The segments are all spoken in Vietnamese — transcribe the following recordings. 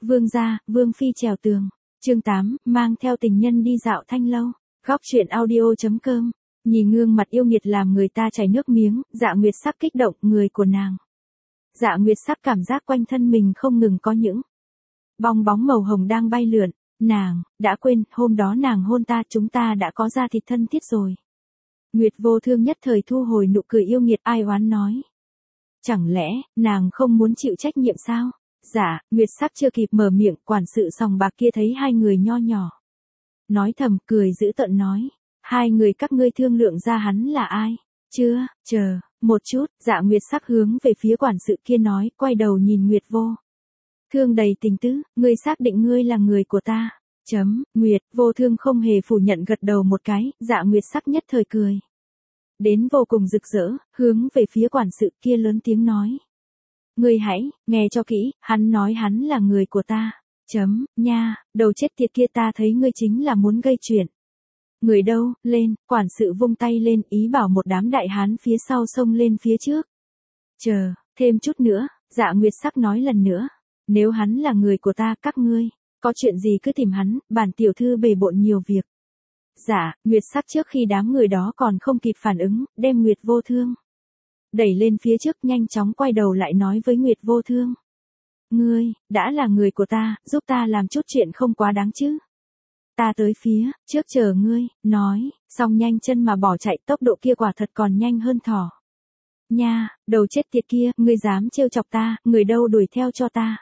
Vương gia, Vương phi trèo tường. Chương 8, mang theo tình nhân đi dạo Thanh lâu. Góc truyện audio.com. Nhìn gương mặt yêu nghiệt làm người ta chảy nước miếng, Dạ Nguyệt Sắc kích động người của nàng. Dạ Nguyệt Sắc cảm giác quanh thân mình không ngừng có những bong bóng màu hồng đang bay lượn. Nàng đã quên, hôm đó nàng hôn ta, chúng ta đã có da thịt thân thiết rồi. Nguyệt Vô Thương nhất thời thu hồi nụ cười yêu nghiệt, ai oán nói. Chẳng lẽ, nàng không muốn chịu trách nhiệm sao? Dạ, Nguyệt Sắc chưa kịp mở miệng, quản sự sòng bạc kia thấy hai người nho nhỏ. Nói thầm, cười dữ tợn nói. Hai người các ngươi thương lượng ra hắn là ai? Chưa, chờ, một chút, Dạ Nguyệt Sắc hướng về phía quản sự kia nói, quay đầu nhìn Nguyệt Vô Thương đầy tình tứ, ngươi xác định ngươi là người của ta. Nguyệt Vô Thương không hề phủ nhận, gật đầu một cái, Dạ Nguyệt Sắc nhất thời cười đến vô cùng rực rỡ, hướng về phía quản sự kia lớn tiếng nói. Ngươi hãy, nghe cho kỹ, hắn nói hắn là người của ta. Nha, đầu chết tiệt kia, ta thấy ngươi chính là muốn gây chuyện. Người đâu, lên, quản sự vung tay lên, ý bảo một đám đại hán phía sau xông lên phía trước. Chờ, thêm chút nữa, Dạ Nguyệt Sắc nói lần nữa. Nếu hắn là người của ta, các ngươi có chuyện gì cứ tìm hắn, bản tiểu thư bề bộn nhiều việc. Dạ, Nguyệt Sắc trước khi đám người đó còn không kịp phản ứng, đem Nguyệt Vô Thương đẩy lên phía trước, nhanh chóng quay đầu lại nói với Nguyệt Vô Thương. Ngươi, đã là người của ta, giúp ta làm chút chuyện không quá đáng chứ. Ta tới phía trước chờ ngươi, nói, xong nhanh chân mà bỏ chạy, tốc độ kia quả thật còn nhanh hơn thỏ. Nha, đầu chết tiệt kia, ngươi dám trêu chọc ta, người đâu đuổi theo cho ta.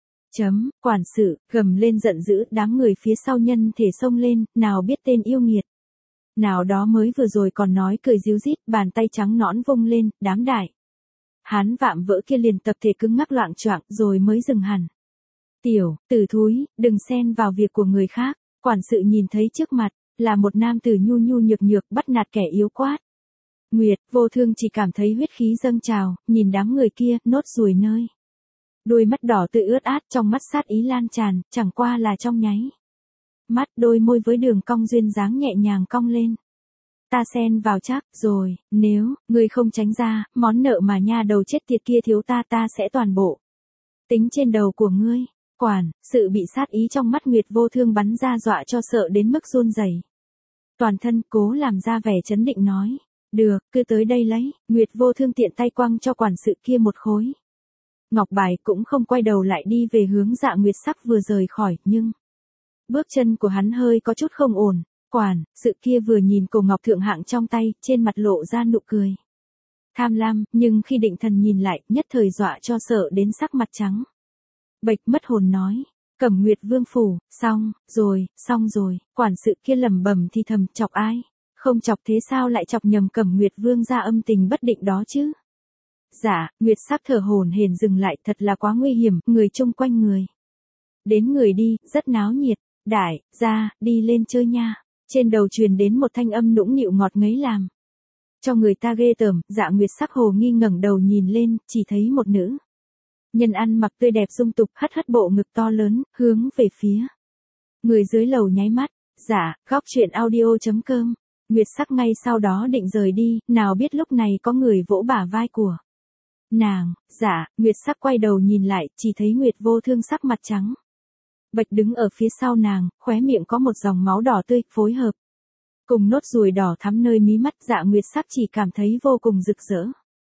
Quản sự, gầm lên giận dữ, đám người phía sau nhân thể xông lên, nào biết tên yêu nghiệt. Nào đó mới vừa rồi còn nói cười ríu rít, bàn tay trắng nõn vung lên, đám đại hán vạm vỡ kia liền tập thể cứng ngắc loạng choạng rồi mới dừng hẳn. Tiểu tử thúi, đừng xen vào việc của người khác. Quản sự nhìn thấy trước mặt là một nam tử nhu nhu nhược nhược, bắt nạt kẻ yếu quát. Nguyệt Vô Thương chỉ cảm thấy huyết khí dâng trào, nhìn đám người kia, nốt ruồi nơi đôi mắt đỏ tươi ướt át, trong mắt sát ý lan tràn, chẳng qua là trong nháy mắt, đôi môi với đường cong duyên dáng nhẹ nhàng cong lên. Ta xen vào chắc rồi, nếu ngươi không tránh ra, món nợ mà nha đầu chết tiệt kia thiếu ta, ta sẽ toàn bộ tính trên đầu của ngươi. Quản sự bị sát ý trong mắt Nguyệt Vô Thương bắn ra dọa cho sợ đến mức run rẩy. Toàn thân cố làm ra vẻ trấn định nói. Được, cứ tới đây lấy. Nguyệt Vô Thương tiện tay quăng cho quản sự kia một khối ngọc bài, cũng không quay đầu lại đi về hướng Dạ Nguyệt Sắc vừa rời khỏi, nhưng bước chân của hắn hơi có chút không ổn. Quản sự kia vừa nhìn cổ ngọc thượng hạng trong tay, trên mặt lộ ra nụ cười tham lam, nhưng khi định thần nhìn lại, nhất thời dọa cho sợ đến sắc mặt trắng bệch, mất hồn nói. Cẩm Nguyệt Vương phủ, xong rồi, quản sự kia lẩm bẩm thì thầm, chọc ai? Không chọc thế sao lại chọc nhầm Cẩm Nguyệt Vương gia âm tình bất định đó chứ? Dạ, Nguyệt Sắc thở hổn hển dừng lại, thật là quá nguy hiểm, người chung quanh người đến người đi, rất náo nhiệt. Đại gia, đi lên chơi nha. Trên đầu truyền đến một thanh âm nũng nịu ngọt ngấy làm cho người ta ghê tởm. Dạ Nguyệt Sắc hồ nghi ngẩng đầu nhìn lên, chỉ thấy một nữ nhân ăn mặc tươi đẹp dung tục, hất hất bộ ngực to lớn, hướng về phía người dưới lầu nháy mắt. Dạ, góc truyện audio.com. Nguyệt Sắc ngay sau đó định rời đi, nào biết lúc này có người vỗ bả vai của nàng. Dạ, Nguyệt Sắc quay đầu nhìn lại, chỉ thấy Nguyệt Vô Thương sắc mặt trắng bệch đứng ở phía sau nàng, khóe miệng có một dòng máu đỏ tươi, phối hợp cùng nốt ruồi đỏ thắm nơi mí mắt. Dạ Nguyệt Sắc chỉ cảm thấy vô cùng rực rỡ,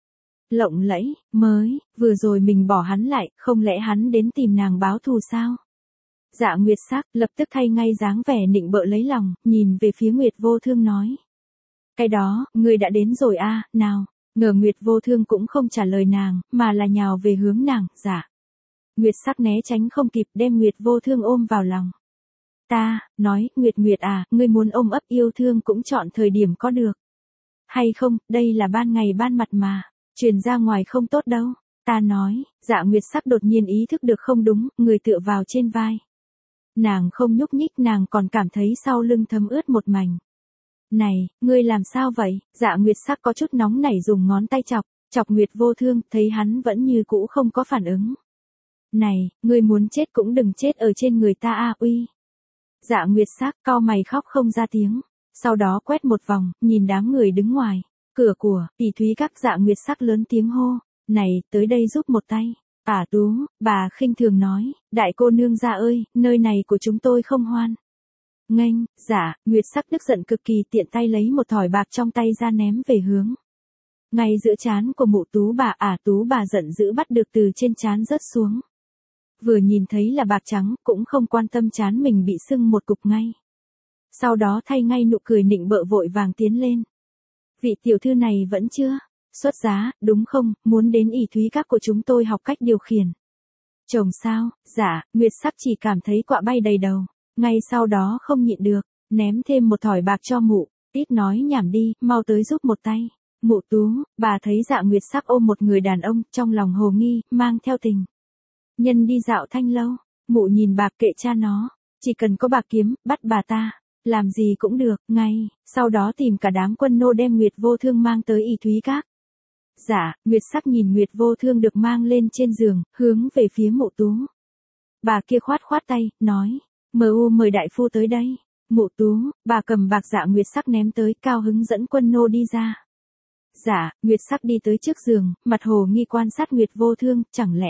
lộng lẫy. Vừa rồi mình bỏ hắn lại, không lẽ hắn đến tìm nàng báo thù sao? Dạ Nguyệt Sắc lập tức thay ngay dáng vẻ nịnh bợ lấy lòng, nhìn về phía Nguyệt Vô Thương nói. Cái đó, ngươi đã đến rồi à, nào. Ngờ Nguyệt Vô Thương cũng không trả lời nàng, mà là nhào về hướng nàng. Dạ Nguyệt Sắc né tránh không kịp, đem Nguyệt Vô Thương ôm vào lòng. Ta, nói, Nguyệt à, ngươi muốn ôm ấp yêu thương cũng chọn thời điểm có được hay không, đây là ban ngày ban mặt mà, truyền ra ngoài không tốt đâu. Ta nói. Dạ Nguyệt Sắc đột nhiên ý thức được không đúng, người tựa vào trên vai nàng không nhúc nhích, nàng còn cảm thấy sau lưng thấm ướt một mảnh. Này, ngươi làm sao vậy? Dạ Nguyệt Sắc có chút nóng nảy dùng ngón tay chọc Nguyệt Vô Thương, thấy hắn vẫn như cũ không có phản ứng. Này, ngươi muốn chết cũng đừng chết ở trên người ta a, uy. Dạ Nguyệt Sắc cau mày khóc không ra tiếng, sau đó quét một vòng, nhìn đám người đứng ngoài cửa của Tỷ Thúy Các. Dạ Nguyệt Sắc lớn tiếng hô, này, tới đây giúp một tay. Tú, bà khinh thường nói, đại cô nương gia ơi, nơi này của chúng tôi không hoan. Nghênh, dạ, Nguyệt Sắc tức giận cực kỳ tiện tay lấy một thỏi bạc trong tay ra ném về hướng. Ngay giữa trán của mụ Tú bà giận dữ bắt được từ trên trán rớt xuống. Vừa nhìn thấy là bạc trắng cũng không quan tâm trán mình bị sưng một cục ngay. Sau đó thay ngay nụ cười nịnh bợ vội vàng tiến lên. Vị tiểu thư này vẫn chưa xuất giá, đúng không, muốn đến ỷ thúy các của chúng tôi học cách điều khiển. Chồng sao, dạ, Nguyệt Sắc chỉ cảm thấy quạ bay đầy đầu, ngay sau đó không nhịn được, ném thêm một thỏi bạc cho mụ, tít nói nhảm đi, mau tới giúp một tay. Mụ Tú, bà thấy Dạ Nguyệt Sắc ôm một người đàn ông, trong lòng hồ nghi, mang theo tình nhân đi dạo thanh lâu, mụ nhìn bạc kệ cha nó, chỉ cần có bạc kiếm, bắt bà ta, làm gì cũng được, ngay, sau đó tìm cả đám quân nô đem Nguyệt Vô Thương mang tới ỷ thúy các. Dạ, Nguyệt Sắc nhìn Nguyệt Vô Thương được mang lên trên giường, hướng về phía mụ Tú. Bà kia khoát khoát tay, nói, mời đại phu tới đây. Mụ Tú, bà cầm bạc Dạ Nguyệt Sắc ném tới, cao hứng dẫn quân nô đi ra. Dạ, Nguyệt Sắc đi tới trước giường, mặt hồ nghi quan sát Nguyệt Vô Thương, chẳng lẽ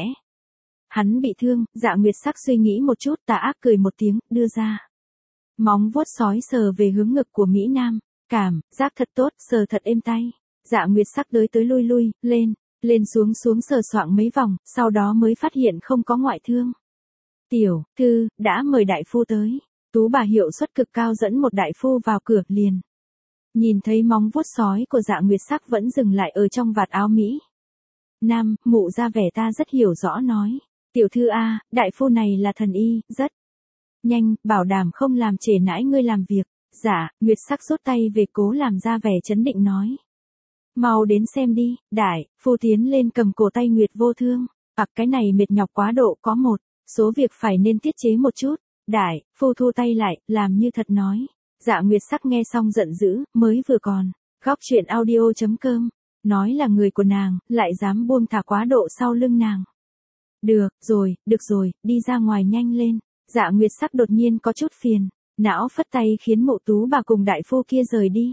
hắn bị thương? Dạ Nguyệt Sắc suy nghĩ một chút, tà ác cười một tiếng, đưa ra móng vuốt sói sờ về hướng ngực của Mỹ Nam, cảm giác thật tốt, sờ thật êm tay. Dạ Nguyệt Sắc tới lui, lên xuống sờ soạng mấy vòng, sau đó mới phát hiện không có ngoại thương. Tiểu thư, đã mời đại phu tới. Tú bà hiệu suất cực cao dẫn một đại phu vào cửa liền. Nhìn thấy móng vuốt sói của Dạ Nguyệt Sắc vẫn dừng lại ở trong vạt áo Mỹ Nam, mụ ra vẻ ta rất hiểu rõ nói. Tiểu thư a, đại phu này là thần y, rất nhanh, bảo đảm không làm trễ nãi ngươi làm việc. Dạ, Nguyệt Sắc rút tay về cố làm ra vẻ chấn định nói. Mau đến xem đi, đại phu tiến lên cầm cổ tay Nguyệt Vô Thương. Cái này mệt nhọc quá độ, có một số việc phải nên tiết chế một chút. Đại phu thu tay lại, làm như thật nói. Dạ Nguyệt Sắc nghe xong giận dữ, mới vừa còn góc truyện audio.com, nói là người của nàng, lại dám buông thả quá độ sau lưng nàng. Được rồi, đi ra ngoài nhanh lên. Dạ Nguyệt Sắc đột nhiên có chút phiền, não phất tay khiến mụ Tú bà cùng đại phu kia rời đi.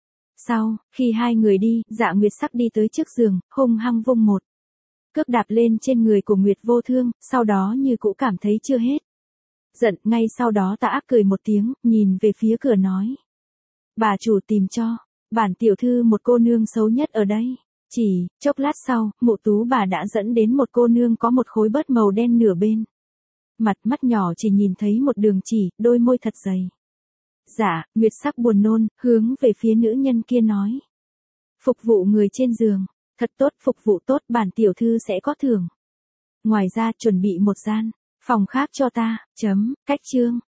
Sau, khi hai người đi, Dạ Nguyệt Sắc đi tới trước giường, hung hăng vung một cước đạp lên trên người của Nguyệt Vô Thương, sau đó như cũ cảm thấy chưa hết giận, ngay sau đó tà ác cười một tiếng, nhìn về phía cửa nói. Bà chủ tìm cho bản tiểu thư một cô nương xấu nhất ở đây. Chỉ chốc lát sau, mụ Tú bà đã dẫn đến một cô nương có một khối bớt màu đen nửa bên mắt nhỏ chỉ nhìn thấy một đường chỉ, đôi môi thật dày. Dạ, Nguyệt Sắc buồn nôn, hướng về phía nữ nhân kia nói. Phục vụ người trên giường, thật tốt, phục vụ tốt, bản tiểu thư sẽ có thưởng. Ngoài ra chuẩn bị một gian phòng khác cho ta. Cách chương